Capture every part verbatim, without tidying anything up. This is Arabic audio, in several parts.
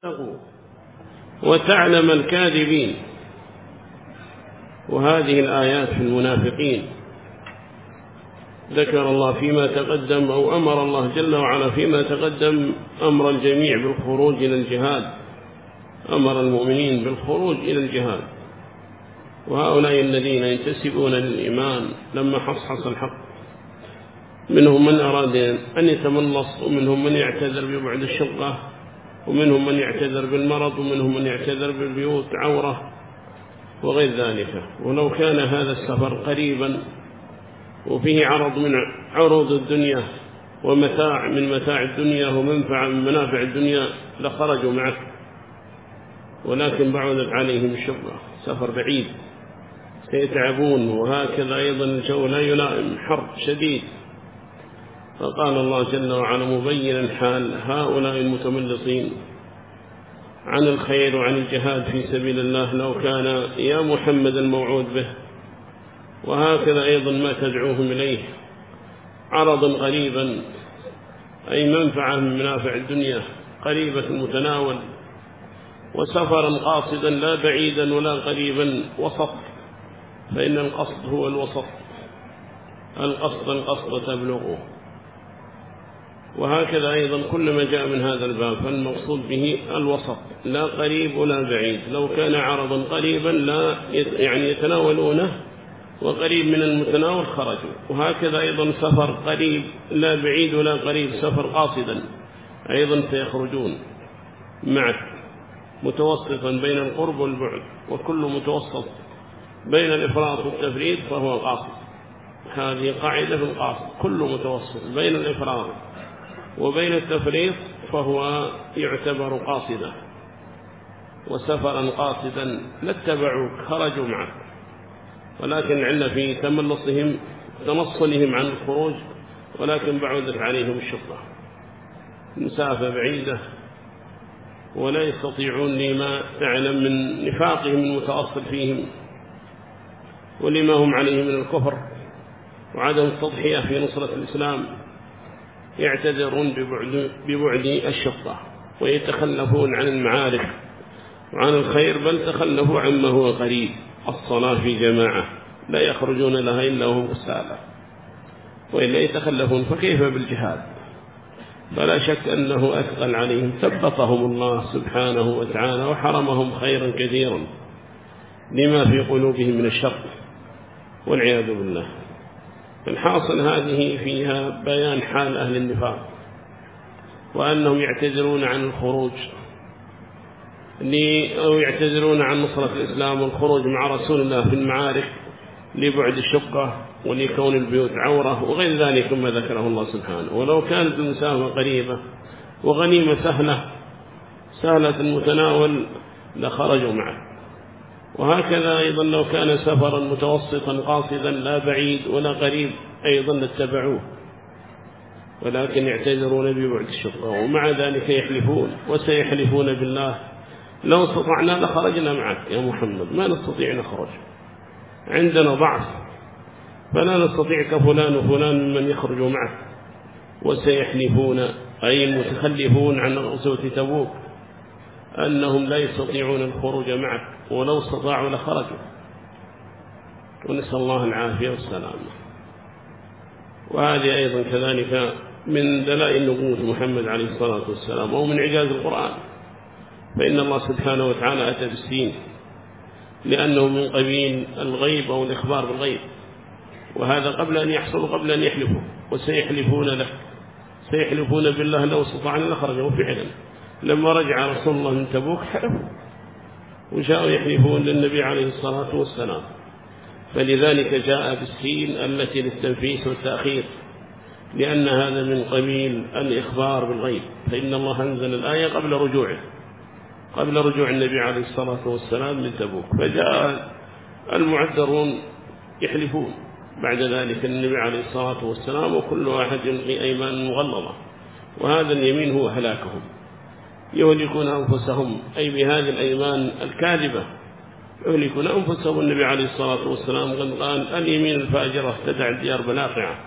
وتعلم الكاذبين. وهذه الآيات في المنافقين ذكر الله فيما تقدم، أو أمر الله جل وعلا فيما تقدم أمر الجميع بالخروج إلى الجهاد، أمر المؤمنين بالخروج إلى الجهاد. وهؤلاء الذين ينتسبون للإيمان لما حصحص الحق منهم من أراد أن يتملص، ومنهم من يعتذر ببعد الشقة، ومنهم من يعتذر بالمرض، ومنهم من يعتذر بالبيوت عورة وغير ذلك. ولو كان هذا السفر قريبا وفيه عرض من عروض الدنيا ومتاع من متاع الدنيا ومنفع من منافع الدنيا لخرجوا معه، ولكن بعدت عليهم الشقة، سفر بعيد سيتعبون، وهكذا أيضا الجو لا يلائم، حر شديد. فقال الله جل وعلا مبينا حال هؤلاء المتملصين عن الخير وعن الجهاد في سبيل الله لو كان يا محمد الموعود به، وهكذا أيضا ما تدعوهم إليه عرضا قريبا، أي منفعة من منافع الدنيا قريبة المتناول، وسفرا قاصدا لا بعيدا ولا قريبا، وسط، فإن القصد هو الوسط، القصد القصد تبلغه. وهكذا أيضا كل ما جاء من هذا الباب فالمقصود به الوسط، لا قريب ولا بعيد. لو كان عرضا قريبا لا يعني يتناولونه، وقريب من المتناول خرجوا. وهكذا أيضا سفر قريب لا بعيد ولا قريب، سفر قاصدا أيضا سيخرجون معه، متوسطا بين القرب والبعد، وكل متوسط بين الإفراط والتفريط فهو قاصد. هذه قاعدة في القاصد، كل متوسط بين الإفراط وبين التفريط فهو يعتبر قاصدا. وسفرا قاصدا لاتبعوك، خرجوا معك، ولكن العلة في تملصهم تنصلهم عن الخروج، ولكن بعدت عليهم الشقة، مسافة بعيدة، ولا يستطيعون لما تعلم من نفاقهم المتأصل فيهم ولما هم عليه من الكفر وعدم التضحية في نصرة الإسلام، يعتذرون ببعد, ببعد الشقة، ويتخلفون عن المعارك وعن الخير، بل تخلفوا عما هو قريب، الصلاة في جماعة لا يخرجون لها إلا هم كسالى، وإلا يتخلفون، فكيف بالجهاد؟ فلا شك أنه أثقل عليهم، ثبطهم الله سبحانه وتعالى وحرمهم خيرا كثيرا لما في قلوبهم من الشر والعياذ بالله. الحاصل هذه فيها بيان حال أهل النفاق، وأنهم يعتذرون عن الخروج أو يعتذرون عن نصرة الإسلام والخروج مع رسول الله في المعارك لبعد الشقة ولكون البيوت عورة وغير ذلك مما ذكره الله سبحانه. ولو كانت المسافة قريبة وغنيمة سهلة سهلة المتناول لخرجوا معه. وهكذا أيضا لو كان سفرا متوسطا قاصدا لا بعيد ولا قريب أيضا لاتبعوه، ولكن يعتذرون ببعد الشقة، ومع ذلك يحلفون وسيحلفون بالله لو استطعنا لخرجنا معك يا محمد، ما نستطيع نخرج، عندنا ضعف، فلا نستطيع كفلان وفلان من يخرجوا معك. وسيحلفون أي المتخلفون عن غزوة تبوك أنهم لا يستطيعون الخروج معك، ولو استطاعوا لخرجوا، ونسأل الله العافية والسلامة. وهذه أيضا كذلك من دلائل نبوة محمد عليه الصلاة والسلام، أو من إعجاز القرآن، فإن الله سبحانه وتعالى أتى بالسين لأنه من قبيل الغيب أو الإخبار بالغيب، وهذا قبل أن يحصل، قبل أن يحلفوا. وسيحلفون له، سيحلفون بالله لو استطعنا لخرجوا. فعلا لما رجع رسول الله من تبوك حلفوا وجاءوا يحلفون للنبي عليه الصلاة والسلام، فلذلك جاء بالسين التي للتنفيس والتأخير، لأن هذا من قبيل الإخبار بالغيب، فإن الله أنزل الآية قبل رجوعه، قبل رجوع النبي عليه الصلاة والسلام من تبوك، فجاء المعذرون يحلفون بعد ذلك النبي عليه الصلاة والسلام، وكل واحد يلقي أيمان مغلظة، وهذا اليمين هو هلاكهم، يهلكون أنفسهم أي بهذه الأيمان الكاذبة يهلكون أنفسهم. النبي عليه الصلاة والسلام قال اليمين الفاجرة تدع الديار بلاقعة،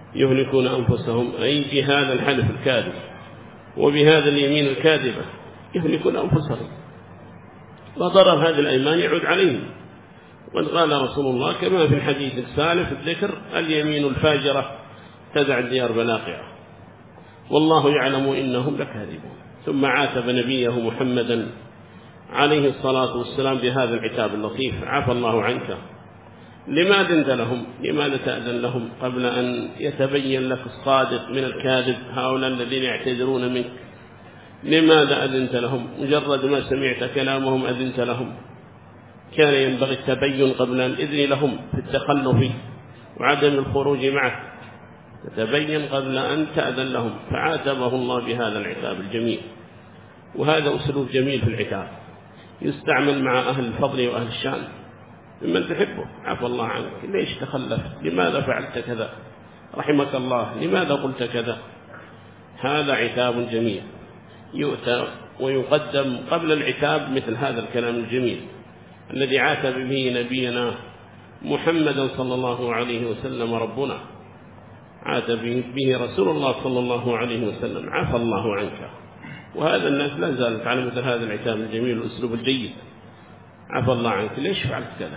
يهلكون أنفسهم أي بهذا الحلف الكاذب وبهذا اليمين الكاذبة يهلكون أنفسهم، وضرر هذه الأيمان يعود عليهم. وقد قال رسول الله كما في الحديث السالف الذكر: اليمين الفاجرة تدع الديار بناقعة، والله يعلم إنهم لكاذبون. ثم عاتب نبيه محمدا عليه الصلاة والسلام بهذا العتاب اللطيف: عفى الله عنك، لما أذنت لهم؟ لماذا تأذن لهم قبل أن يتبين لك الصادق من الكاذب؟ هؤلاء الذين يعتذرون منك لماذا أذنت لهم؟ مجرد ما سمعت كلامهم أذنت لهم. كان ينبغي التبين قبل الإذن لهم في التخلف وعدم الخروج معه، تتبين قبل أن تأذن لهم. فعاتبه الله بهذا العتاب الجميل، وهذا أسلوب جميل في العتاب يستعمل مع أهل الفضل وأهل الشان ممن تحبه. عفى الله عنك، ليش تخلفت؟ لماذا فعلت كذا؟ رحمك الله، لماذا قلت كذا؟ هذا عتاب جميل يؤتى ويقدم قبل العتاب مثل هذا الكلام الجميل الذي عاتب به نبينا محمدا صلى الله عليه وسلم ربنا، عاتب به رسول الله صلى الله عليه وسلم: عفى الله عنك. وهذا الناس لا زالت على مثل هذا العتاب الجميل والأسلوب الجيد: عفى الله عنك، ليش فعلت كذا؟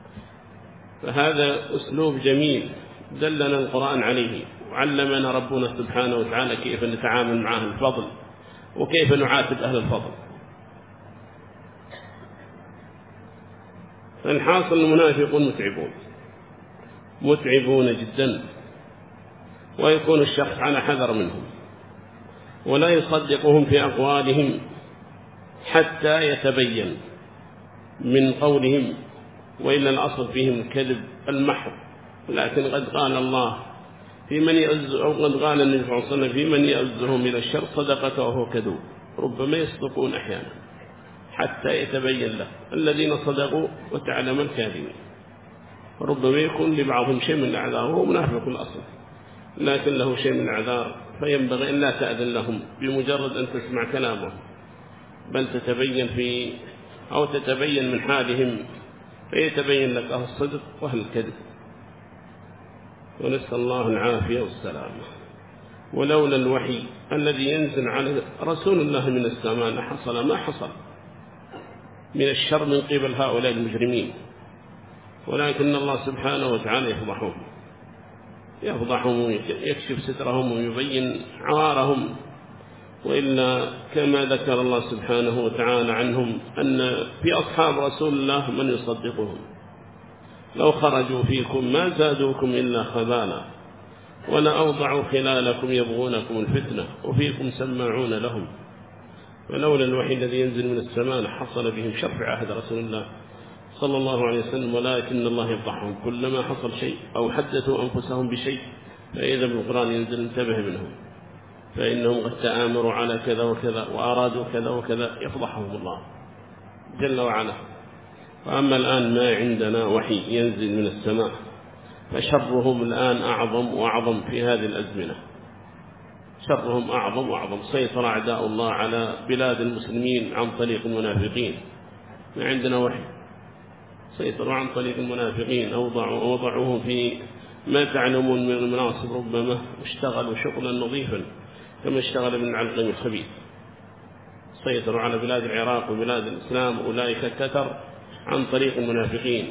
فهذا أسلوب جميل دلنا القرآن عليه، وعلمنا ربنا سبحانه وتعالى كيف نتعامل مع أهل الفضل وكيف نعاتب أهل الفضل. فالحاصل المنافقون متعبون متعبون جدا، ويكون الشخص على حذر منهم ولا يصدقهم في أقوالهم حتى يتبين من قولهم، وإلا الأصل فيهم الكذب المحض. لكن قد قال الله في من يعز، أو قد قال النبي صلى الله عليه وسلم في من يعزهم إلى الشر صدقته وهو كذوب. ربما يصدقون أحيانا حتى يتبين له الذين صدقوا وتعلم الكاذبين. ربما يكون لبعضهم شيء من الأعذار وهو منافق الأصل، لكن له شيء من الأعذار، فينبغي أن لا تأذن لهم بمجرد أن تسمع كلامهم، بل تتبين في أو تتبين من حالهم فيتبين لك أهل الصدق وأهل الكذب. ونسأل الله العافية والسلامة. ولولا الوحي الذي ينزل على رسول الله من السماء لحصل ما حصل من الشر من قبل هؤلاء المجرمين، ولكن الله سبحانه وتعالى يفضحهم يفضحهم ويكشف سترهم ويبين عوارهم. وإلا كما ذكر الله سبحانه وتعالى عنهم أن في أصحاب رسول الله من يصدقهم: لو خرجوا فيكم ما زادوكم إلا خبالا ولا أوضعوا خلالكم يبغونكم الفتنة وفيكم سماعون لهم. فلولا الوحي الذي ينزل من السماء حصل بهم شر في عهد رسول الله صلى الله عليه وسلم، ولكن الله يفضحهم كلما حصل شيء أو حدثوا أنفسهم بشيء فإذا بالقرآن ينزل انتبه منهم، فإنهم قد تآمروا على كذا وكذا وأرادوا كذا وكذا، يفضحهم الله جل وعلا. وأما الآن ما عندنا وحي ينزل من السماء فشرهم الآن أعظم وأعظم في هذه الأزمنة، شرهم أعظم وأعظم. سيطر أعداء الله على بلاد المسلمين عن طريق المنافقين. ما عندنا وحي، سيطروا عن طريق المنافقين، أوضعوا أوضعوهم في ما تعلمون من المناصب ربما، واشتغلوا شغلا نظيفا كما اشتغل ابن العلقم الخبيث. سيطروا على بلاد العراق وبلاد الإسلام، أولئك كثر عن طريق المنافقين،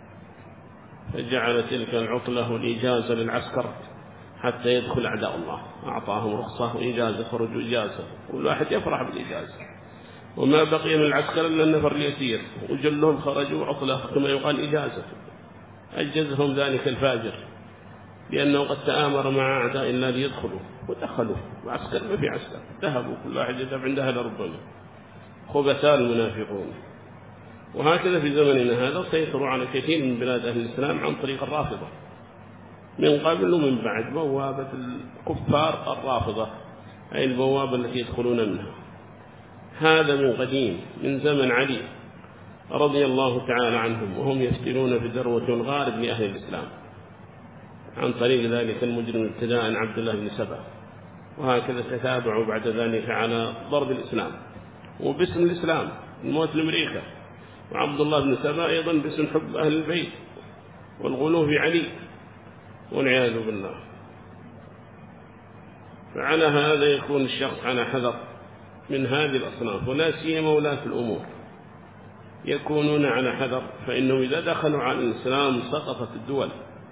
فجعل تلك العطلة والإجازة للعسكر حتى يدخل أعداء الله، أعطاهم رخصة وإجازة، خرجوا إجازة، كل واحد يفرح بالإجازة. وما بقي من العسكر إلا النفر اليسير، وجلهم خرجوا عطلة كما يقال إجازة. أجزهم ذلك الفاجر لأنه قد تآمر مع أعداء الله ليدخلوا، ودخلوا وعسكر ما في عسكر، ذهبوا كل واحد يذهب عندها لربما. خبثاء المنافقون. وهكذا في زمننا هذا سيطروا على كثير من بلاد أهل الإسلام عن طريق الرافضة، من قبل ومن بعد، بوابة الكفار الرافضة، أي البوابة التي يدخلون منها. هذا من قديم، من زمن علي رضي الله تعالى عنهم، وهم يفتنون في ذروة الغارب لأهل الإسلام عن طريق ذلك المجرم ابتداء عبد الله بن سبأ. وهكذا تتابعوا بعد ذلك على ضرب الإسلام وباسم الإسلام الموت لأمريكا، وعبد الله بن سبأ أيضا باسم حب أهل البيت والغلو في علي والعياذ بالله. فعلى هذا يكون الشخص على حذر من هذه الأصناف، ولا سيما ولاة الأمور يكونون على حذر، فإنهم إذا دخلوا على الإسلام سقطت الدول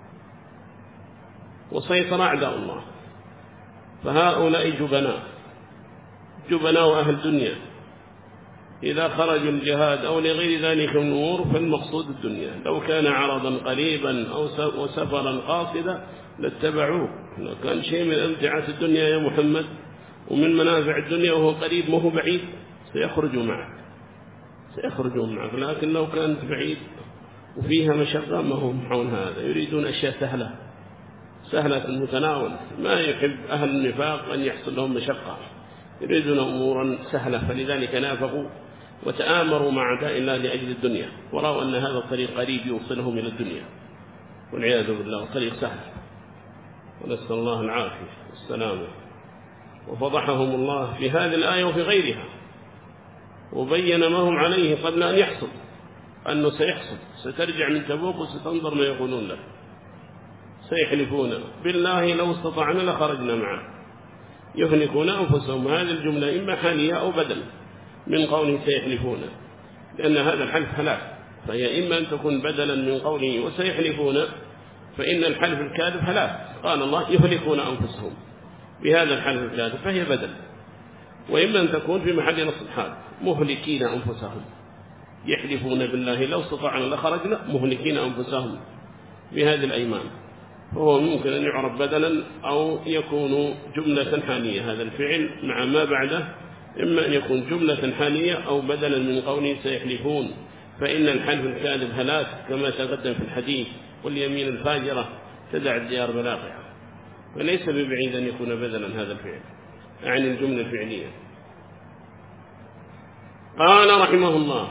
وسيطر أعداء الله. فهؤلاء جبناء جبناء أهل الدنيا، إذا خرجوا الجهاد أو لغير ذلك من الأمور فالمقصود الدنيا. لو كان عرضا قريبا أو سفرا قاصدا لاتبعوه، لو كان شيء من أمتعة الدنيا يا محمد ومن منافع الدنيا وهو قريب ما هو بعيد سيخرجوا معك سيخرجوا معك لكن لو كانت بعيد وفيها مشقة ما هم حول هذا، يريدون أشياء سهلة سهلة المتناول. ما يحب أهل النفاق أن يحصل لهم مشقة، يريدون أمورا سهلة، فلذلك نافقوا وتآمروا مع أعداء الله لأجل الدنيا، ورأوا أن هذا الطريق قريب يوصلهم إلى الدنيا والعياذ بالله، طريق سهل، ونسأل الله العافية والسلامة. وفضحهم الله في هذه الآية وفي غيرها، وبين ما هم عليه قبل أن يحصل، أنه سيحصل، سترجع من تبوك وستنظر ما يقولون لك. سيحلفون بالله لو استطعنا لخرجنا معه يهلكون أنفسهم. هذه الجملة إما حالية أو بدل من قوله سيحلفون، لأن هذا الحلف هلاك، فهي إما أن تكون بدلا من قوله وسيحلفون، فإن الحلف الكاذب هلاك. قال الله يهلكون أنفسهم بهذا الحلف الكاذب فهي بدل، وإما أن تكون في محل نصب حال مهلكين أنفسهم، يحلفون بالله لو استطعنا لخرجنا مهلكين أنفسهم بهذه الأيمان، فهو ممكن أن يعرف بدلا أو يكون جملة حالية. هذا الفعل مع ما بعده إما أن يكون جملة حالية أو بدلا من قوله سيحلفون، فإن الحلف الكاذب هلاك كما تقدم في الحديث، واليمين الفاجرة تدع الديار بلاغها، فليس ببعيد أن يكون بدلا هذا الفعل عن الجملة الفعلية. قال رحمه الله: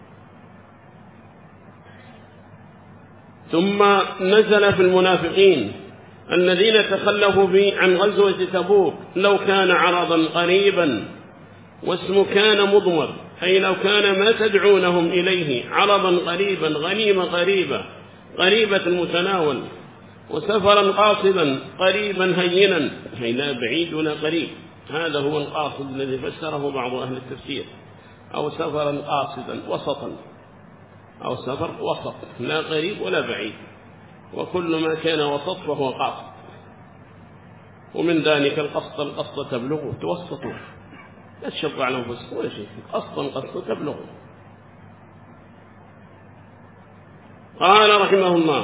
ثم نزل في المنافقين الذين تخلفوا به عن غزوة تبوك لو كان عرضا قريبا، واسم كان مضمر، أي لو كان ما تدعونهم إليه عرضا قريبا، غنيمة قريبة قريبة المتناول، وسفرا قاصدا قريبا هينا، أي لا بعيد ولا قريب. هذا هو القاصد الذي فسره بعض أهل التفسير، أو سفرا قاصدا وسطا، أو سفر وسط لا قريب ولا بعيد، وكل ما كان وسط فهو قاصد. ومن ذلك القصد القصد تبلغه، توسطوا لا تشق على أنفسكم ولا شيء، قصدا قصد تبلغه. قال رحمه الله: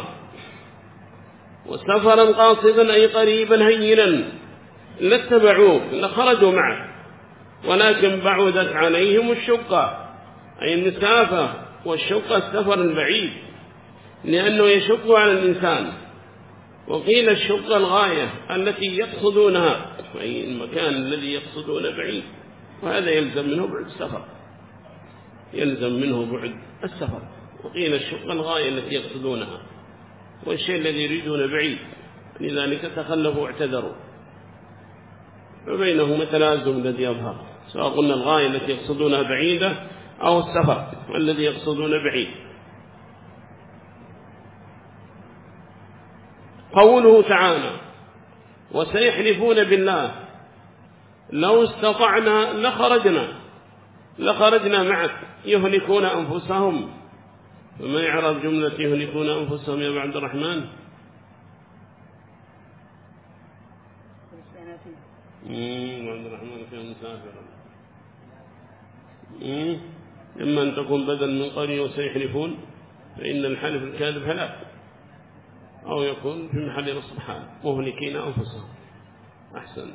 وسفرا قاصدا أي قريبا هينا لاتبعوك لخرجوا معك، ولكن بعدت عليهم الشقة، أي المسافة والشقة السفر البعيد، لأنه يشق على الإنسان. وقيل الشقة الغاية التي يقصدونها، أي المكان الذي يقصدون بعيد، وهذا يلزم منه بعد السفر، يلزم منه بعد السفر. وقيل الشقة الغاية التي يقصدونها، والشيء الذي يريدون بعيد، لذلك تخلفوا واعتذروا، فبينهما تلازم الذي يظهر، سواء قلنا الغاية التي يقصدونها بعيدة أو السفر الذي يقصدون بعيد. قوله تعالى: وسيحلفون بالله لو استطعنا لخرجنا لخرجنا معك يهلكون أنفسهم. فما يعرف جملة يهلكون أنفسهم يا عبد الرحمن؟ امم عبد الرحمن كان مسافرا. امم إما أن تكون بدل من قوله وسيحلفون، فإن الحلف الكاذب هلاك، أو يكون في محل نصب حال مهلكين أنفسهم. أحسن.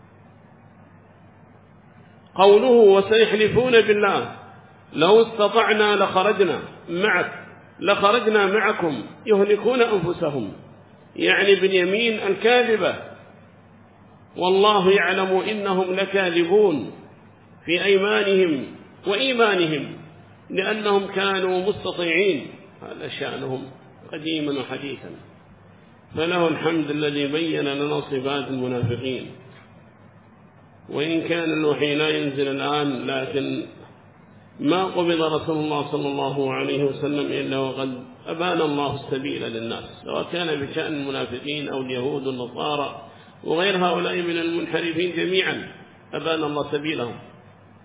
قوله وسيحلفون بالله لو استطعنا لخرجنا معك لخرجنا معكم يهلكون أنفسهم، يعني باليمين الكاذبة، والله يعلم إنهم لكاذبون في أيمانهم وإيمانهم، لأنهم كانوا مستطيعين، هذا شأنهم قديما وحديثا. فله الحمد الذي بين لنا صفات المنافقين، وإن كان الوحي لا ينزل الآن، لكن ما قبض رسول الله صلى الله عليه وسلم إلا وقد أبان الله السبيل للناس، سواء كان بشأن المنافقين أو اليهود والنصارى وغير هؤلاء من المنحرفين جميعا، أبان الله سبيلهم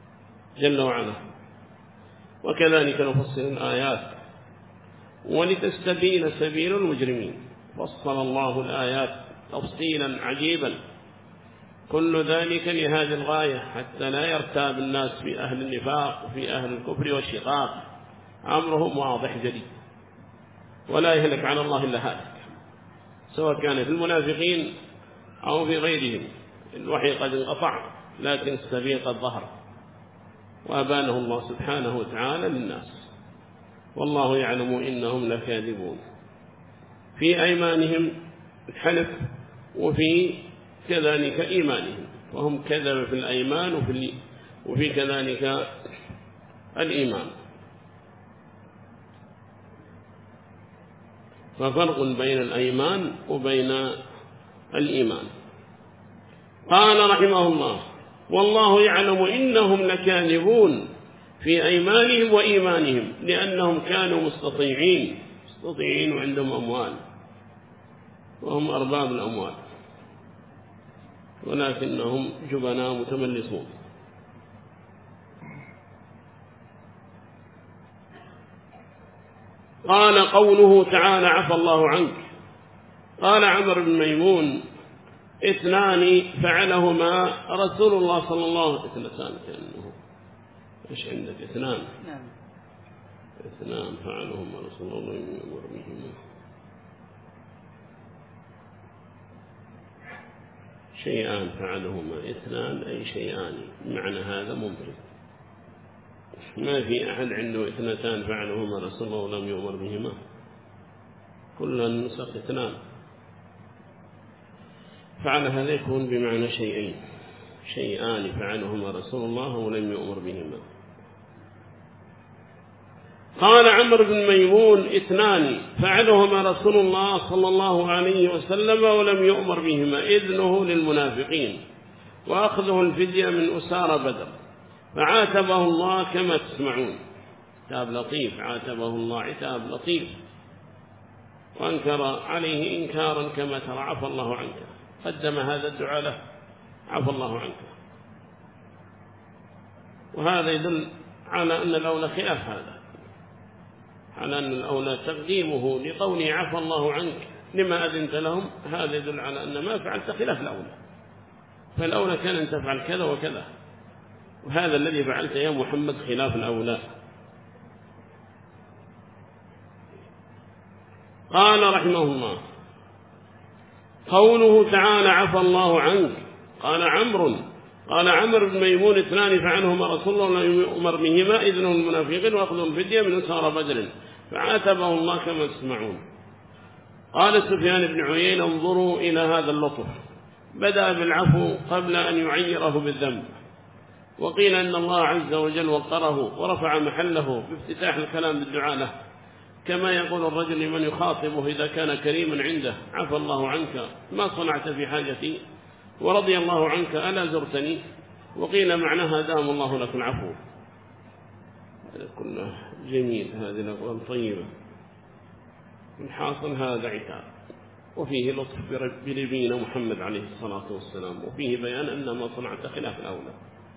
جل وعلا. وكذلك نفصل الآيات ولتستبين سبيل المجرمين، فصل الله الآيات تفصيلا عجيبا، كل ذلك لهذه الغاية حتى لا يرتاب الناس في أهل النفاق وفي أهل الكفر والشقاق، أمرهم واضح جديد ولا يهلك على الله إلا هالك، سواء كان في المنافقين أو في غيرهم. الوحي قد انقطع لكن السبيل قد ظهر وأبانه الله سبحانه وتعالى للناس، والله يعلم إنهم لكاذبون في أيمانهم الحلف وفي كذلك إيمانهم، وهم كذب في الأيمان وفي, وفي كذلك الإيمان، ففرق بين الأيمان وبين الإيمان. قال رحمه الله: والله يعلم إنهم لكاذبون في أيمانهم وإيمانهم، لأنهم كانوا مستطيعين مستطيعين وعندهم أموال وهم أرباب الأموال، ولكنهم جبناء متملصون. قال قوله تعالى: عفى الله عنك. قال عمرو بن ميمون: اثنان فعلهما رسول الله صلى الله عليه وسلم. كأنه إيش عندك؟ اثنان نعم. اثنان فعلهما رسول الله يأمر بهما، شيئان فعلهما، اثنان أي شيئان، معنى هذا ممكن، ما في أحد عنده اثنتان فعلهما رسول الله ولم يؤمر بهما، كل النسخ اثنان، فعل هذا يكون بمعنى شيئين، شيئان فعلهما رسول الله ولم يؤمر بهما. قال عمرو بن ميمون: اثنان فعلهما رسول الله صلى الله عليه وسلم ولم يؤمر بهما، إذنه للمنافقين وأخذه الفدية من أسارى بدر، فعاتبه الله كما تسمعون، عتاب لطيف، عاتبه الله عتاب لطيف، وأنكر عليه إنكارا كما ترى، عفى الله عنك، قدم هذا الدعاء له، عفى الله عنك. وهذا يدل على أن الأولى خلاف هذا، على أن الأولى تقديمه لقوله عفى الله عنك لما أذنت لهم، هذا يدل على أن ما فعلت خلاف الأولى، فالأولى كان أن تفعل كذا وكذا، وهذا الذي فعلت يا محمد خلاف الأولى. قال رحمه الله: قوله تعالى: عفى الله عنك. قال عمرو قال عمرو بن ميمون: اثنان فعلهما رسول الله ولم يؤمر بهما، إذن المنافقين وأخذهم الفدية من أسارى بدر، فعاتبه الله كما تسمعون. قال سفيان بن عيينة: انظروا إلى هذا اللطف، بدأ بالعفو قبل أن يعيره بالذنب، وقيل أن الله عز وجل وقره ورفع محله بافتتاح الكلام بالدعاء له، كما يقول الرجل لمن يخاطبه إذا كان كريما عنده: عفى الله عنك، ما صنعت في حاجتي، ورضي الله عنك، ألا زرتني؟ وقيل معناها: دام الله لك العفو. هذا كله جميل، هذه الأقوال طيبة. الحاصل هذا عتاب، وفيه لطف بنبينا محمد عليه الصلاة والسلام، وفيه بيان أن ما صنعت خلاف الأولى.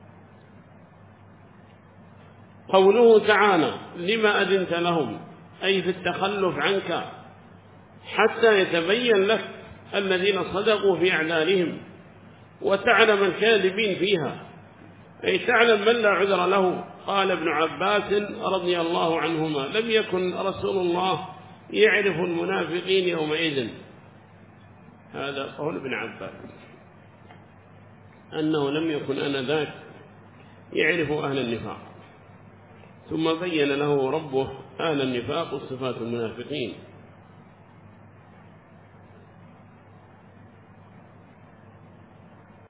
قوله تعالى: لما أذنت لهم، أي في التخلف عنك حتى يتبين لك الذين صدقوا في أعذارهم وتعلم الكاذبين فيها، أي تعلم من لا عذر له. قال ابن عباس رضي الله عنهما: لم يكن رسول الله يعرف المنافقين يومئذ. هذا قول ابن عباس، أنه لم يكن آنذاك يعرف أهل النفاق، ثم بين له ربه أهل النفاق وصفات المنافقين،